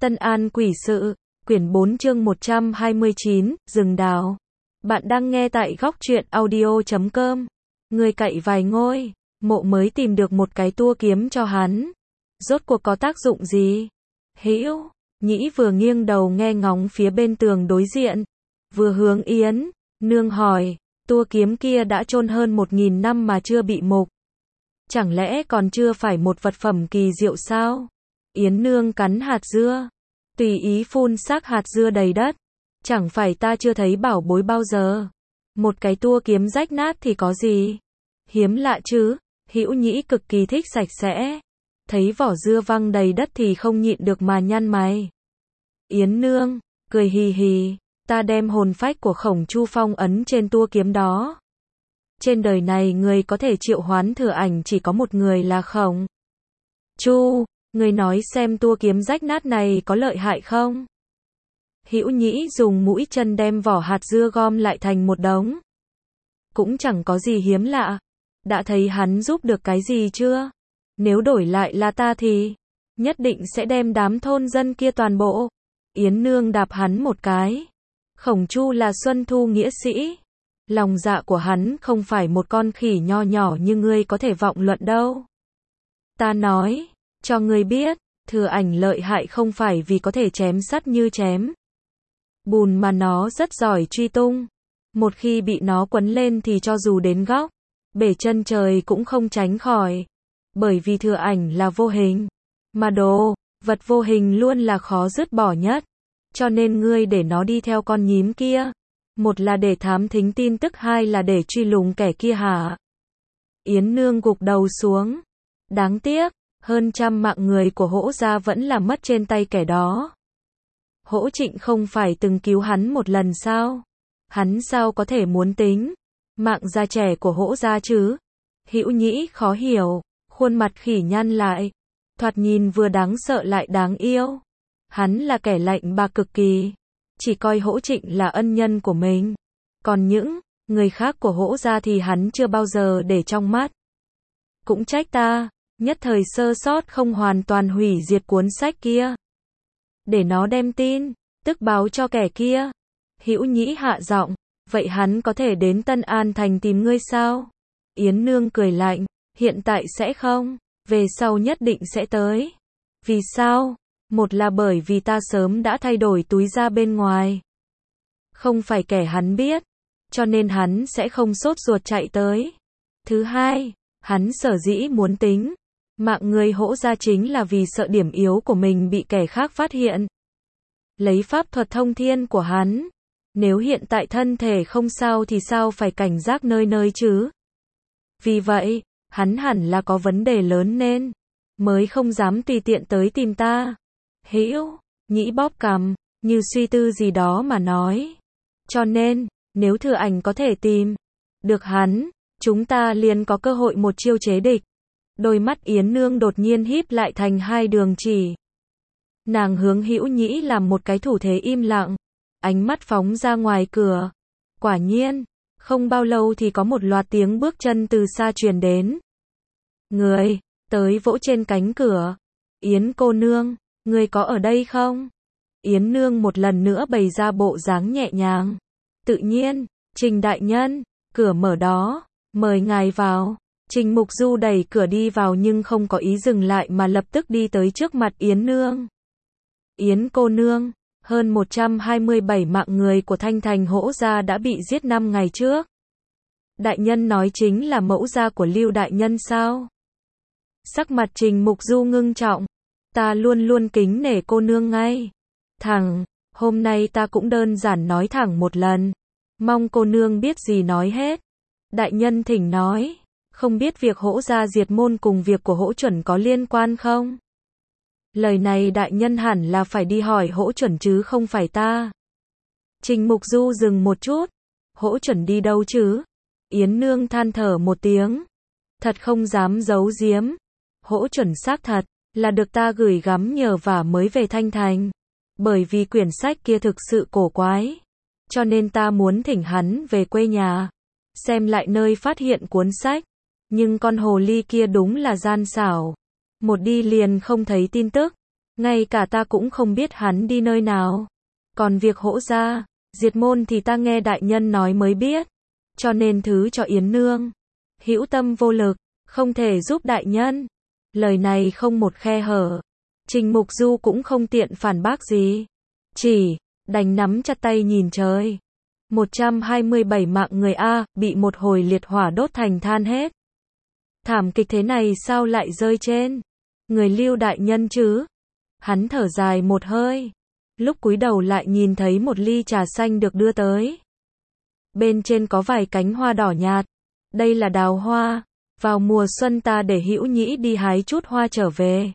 Tân An Quỷ Sự, quyển 4 chương 129, Rừng Đào. Bạn đang nghe tại góc truyện audio.com. Người cậy vài ngôi, Mộ mới tìm được một cái tua kiếm cho hắn. Rốt cuộc có tác dụng gì? Hữu, Nhĩ vừa nghiêng đầu nghe ngóng phía bên tường đối diện, vừa hướng Yến Nương hỏi, tua kiếm kia đã chôn hơn 1000 năm mà chưa bị mục. Chẳng lẽ còn chưa phải một vật phẩm kỳ diệu sao? Yến Nương cắn hạt dưa, tùy ý phun xác hạt dưa đầy đất. Chẳng phải ta chưa thấy bảo bối bao giờ. Một cái tua kiếm rách nát thì có gì? Hiếm lạ chứ. Hữu Nhĩ cực kỳ thích sạch sẽ. Thấy vỏ dưa văng đầy đất thì không nhịn được mà nhăn mày. Yến Nương cười hì hì, ta đem hồn phách của Khổng Chu phong ấn trên tua kiếm đó. Trên đời này người có thể triệu hoán thừa ảnh chỉ có một người là Khổng Chu. Người nói xem tua kiếm rách nát này có lợi hại không? Hữu Nhĩ dùng mũi chân đem vỏ hạt dưa gom lại thành một đống. Cũng chẳng có gì hiếm lạ. Đã thấy hắn giúp được cái gì chưa? Nếu đổi lại là ta thì nhất định sẽ đem đám thôn dân kia toàn bộ. Yến Nương đạp hắn một cái. Khổng Chu là Xuân Thu nghĩa sĩ. Lòng dạ của hắn không phải một con khỉ nho nhỏ như ngươi có thể vọng luận đâu. Ta nói cho ngươi biết, thừa ảnh lợi hại không phải vì có thể chém sắt như chém bùn mà nó rất giỏi truy tung. Một khi bị nó quấn lên thì cho dù đến góc bể chân trời cũng không tránh khỏi. Bởi vì thừa ảnh là vô hình, mà vật vô hình luôn là khó dứt bỏ nhất. Cho nên ngươi để nó đi theo con nhím kia. Một là để thám thính tin tức, hai là để truy lùng kẻ kia hả? Yến Nương gục đầu xuống. Đáng tiếc, hơn 100 mạng người của Hỗ gia vẫn là mất trên tay kẻ đó. Hỗ Trịnh không phải từng cứu hắn một lần sao? Hắn sao có thể muốn tính mạng già trẻ của Hỗ gia chứ? Hữu Nhĩ khó hiểu, khuôn mặt khỉ nhăn lại, thoạt nhìn vừa đáng sợ lại đáng yêu. Hắn là kẻ lạnh bạc cực kỳ, chỉ coi Hỗ Trịnh là ân nhân của mình. Còn những người khác của Hỗ gia thì hắn chưa bao giờ để trong mắt. Cũng trách ta, nhất thời sơ sót không hoàn toàn hủy diệt cuốn sách kia. Để nó đem tin tức báo cho kẻ kia. Hữu Nhĩ hạ giọng, vậy hắn có thể đến Tân An thành tìm ngươi sao? Yến Nương cười lạnh, hiện tại sẽ không, về sau nhất định sẽ tới. Vì sao? Một là bởi vì ta sớm đã thay đổi túi ra bên ngoài. Không phải kẻ hắn biết, cho nên hắn sẽ không sốt ruột chạy tới. Thứ hai, hắn sở dĩ muốn tính mạng người Hỗ gia chính là vì sợ điểm yếu của mình bị kẻ khác phát hiện. Lấy pháp thuật thông thiên của hắn, nếu hiện tại thân thể không sao thì sao phải cảnh giác nơi nơi chứ? Vì vậy, hắn hẳn là có vấn đề lớn nên mới không dám tùy tiện tới tìm ta. Hữu Nhĩ bóp cằm, như suy tư gì đó mà nói. Cho nên, nếu thừa ảnh có thể tìm được hắn, chúng ta liền có cơ hội một chiêu chế địch. Đôi mắt Yến Nương đột nhiên híp lại thành hai đường chỉ. Nàng hướng Hữu Nhĩ làm một cái thủ thế im lặng, ánh mắt phóng ra ngoài cửa. Quả nhiên, không bao lâu thì có một loạt tiếng bước chân từ xa truyền đến. Người tới vỗ trên cánh cửa. Yến cô nương, người có ở đây không? Yến Nương một lần nữa bày ra bộ dáng nhẹ nhàng. Tự nhiên, Trình đại nhân, cửa mở đó, mời ngài vào. Trình Mục Du đẩy cửa đi vào nhưng không có ý dừng lại mà lập tức đi tới trước mặt Yến Nương. Yến cô nương, hơn 127 mạng người của Thanh Thành Hỗ gia đã bị giết 5 ngày trước. Đại nhân nói chính là mẫu gia của Lưu đại nhân sao? Sắc mặt Trình Mục Du ngưng trọng. Ta luôn luôn kính nể cô nương ngay. Hôm nay ta cũng đơn giản nói thẳng một lần. Mong cô nương biết gì nói hết. Đại nhân thỉnh nói. Không biết việc Hỗ gia diệt môn cùng việc của Hỗ Chuẩn có liên quan không? Lời này đại nhân hẳn là phải đi hỏi Hỗ Chuẩn chứ không phải ta. Trình Mục Du dừng một chút. Hỗ Chuẩn đi đâu chứ? Yến Nương than thở một tiếng. Thật không dám giấu giếm. Hỗ Chuẩn xác thật là được ta gửi gắm nhờ vả mới về Thanh Thành. Bởi vì quyển sách kia thực sự cổ quái. Cho nên ta muốn thỉnh hắn về quê nhà. Xem lại nơi phát hiện cuốn sách. Nhưng con hồ ly kia đúng là gian xảo. Một đi liền không thấy tin tức. Ngay cả ta cũng không biết hắn đi nơi nào. Còn việc Hỗ gia diệt môn thì ta nghe đại nhân nói mới biết. Cho nên thứ cho Yến Nương. Hữu tâm vô lực, không thể giúp đại nhân. Lời này không một khe hở. Trình Mục Du cũng không tiện phản bác gì. Chỉ đành nắm chặt tay nhìn trời. 127 mạng người A, bị một hồi liệt hỏa đốt thành than hết. Thảm kịch thế này sao lại rơi trên người Lưu đại nhân chứ? Hắn thở dài một hơi. Lúc cúi đầu lại nhìn thấy một ly trà xanh được đưa tới. Bên trên có vài cánh hoa đỏ nhạt. Đây là đào hoa. Vào mùa xuân ta để Hữu Nhĩ đi hái chút hoa trở về.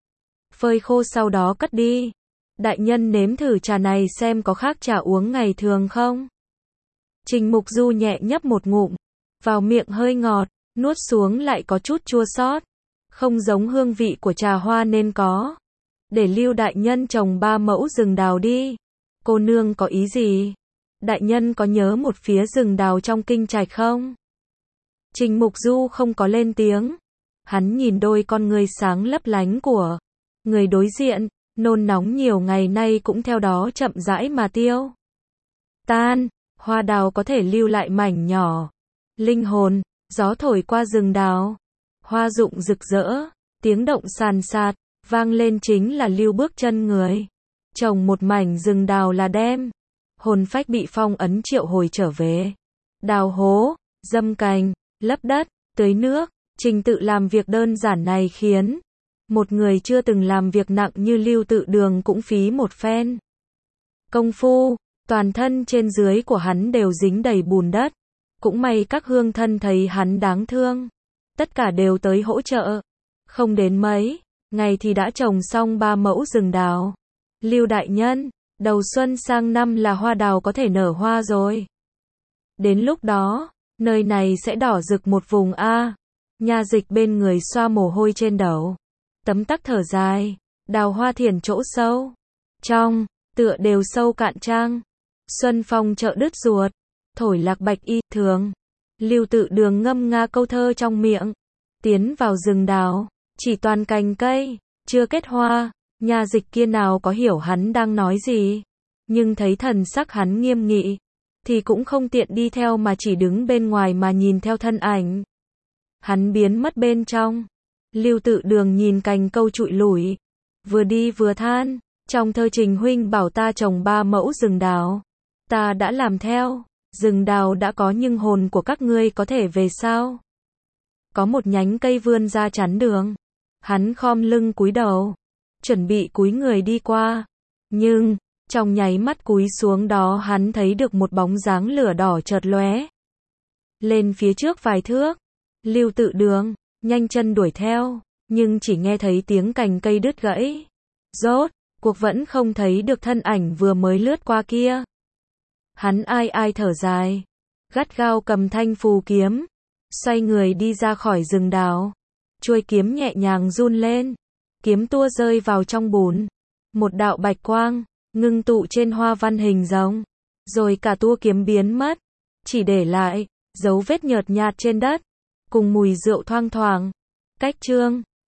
Phơi khô sau đó cất đi. Đại nhân nếm thử trà này xem có khác trà uống ngày thường không? Trình Mục Du nhẹ nhấp một ngụm. Vào miệng hơi ngọt, nuốt xuống lại có chút chua xót. Không giống hương vị của trà hoa nên có. Để Lưu đại nhân trồng 3 mẫu rừng đào đi. Cô nương có ý gì? Đại nhân có nhớ một phía rừng đào trong kinh trạch không? Trình Mục Du không có lên tiếng. Hắn nhìn đôi con ngươi sáng lấp lánh của người đối diện, nôn nóng nhiều ngày nay cũng theo đó chậm rãi mà tiêu tan. Hoa đào có thể lưu lại mảnh nhỏ linh hồn. Gió thổi qua rừng đào, hoa rụng rực rỡ, tiếng động sàn sạt vang lên chính là lưu bước chân người. Trồng một mảnh rừng đào là đem hồn phách bị phong ấn triệu hồi trở về. Đào hố, dâm cành, lấp đất, tưới nước, trình tự làm việc đơn giản này khiến một người chưa từng làm việc nặng như Lưu Tự Đường cũng phí một phen công phu. Toàn thân trên dưới của hắn đều dính đầy bùn đất. Cũng may các hương thân thấy hắn đáng thương, tất cả đều tới hỗ trợ. Không đến mấy ngày thì đã trồng xong 3 mẫu rừng đào. Lưu đại nhân, đầu xuân sang năm là hoa đào có thể nở hoa rồi. Đến lúc đó, nơi này sẽ đỏ rực một vùng A. Nha Dịch bên người xoa mồ hôi trên đầu. Tấm tắc thở dài, đào hoa thiền chỗ sâu. Trong, tựa đều sâu cạn trang. Xuân phong chợ đứt ruột. Thổi lạc bạch y thường. Lưu Tự Đường ngâm nga câu thơ trong miệng. Tiến vào rừng đào, chỉ toàn cành cây, chưa kết hoa. Nha Dịch kia nào có hiểu hắn đang nói gì. Nhưng thấy thần sắc hắn nghiêm nghị, thì cũng không tiện đi theo mà chỉ đứng bên ngoài mà nhìn theo thân ảnh. Hắn biến mất bên trong. Lưu Tự Đường nhìn cành câu trụi lủi. Vừa đi vừa than. Trong thơ Trình huynh bảo ta trồng 3 mẫu rừng đào. Ta đã làm theo. Rừng đào đã có nhưng hồn của các ngươi có thể về sao? Có một nhánh cây vươn ra chắn đường. Hắn khom lưng cúi đầu. Chuẩn bị cúi người đi qua. Nhưng, trong nháy mắt cúi xuống đó hắn thấy được một bóng dáng lửa đỏ chợt lóe lên phía trước vài thước. Lưu Tự Đường nhanh chân đuổi theo, nhưng chỉ nghe thấy tiếng cành cây đứt gãy. Rốt cuộc vẫn không thấy được thân ảnh vừa mới lướt qua kia. Hắn ai ai thở dài, gắt gao cầm thanh phù kiếm, xoay người đi ra khỏi rừng đào. Chuôi kiếm nhẹ nhàng run lên, kiếm tua rơi vào trong bùn. Một đạo bạch quang ngưng tụ trên hoa văn hình rồng, rồi cả tua kiếm biến mất, chỉ để lại dấu vết nhợt nhạt trên đất, cùng mùi rượu thoang thoảng. Cách chương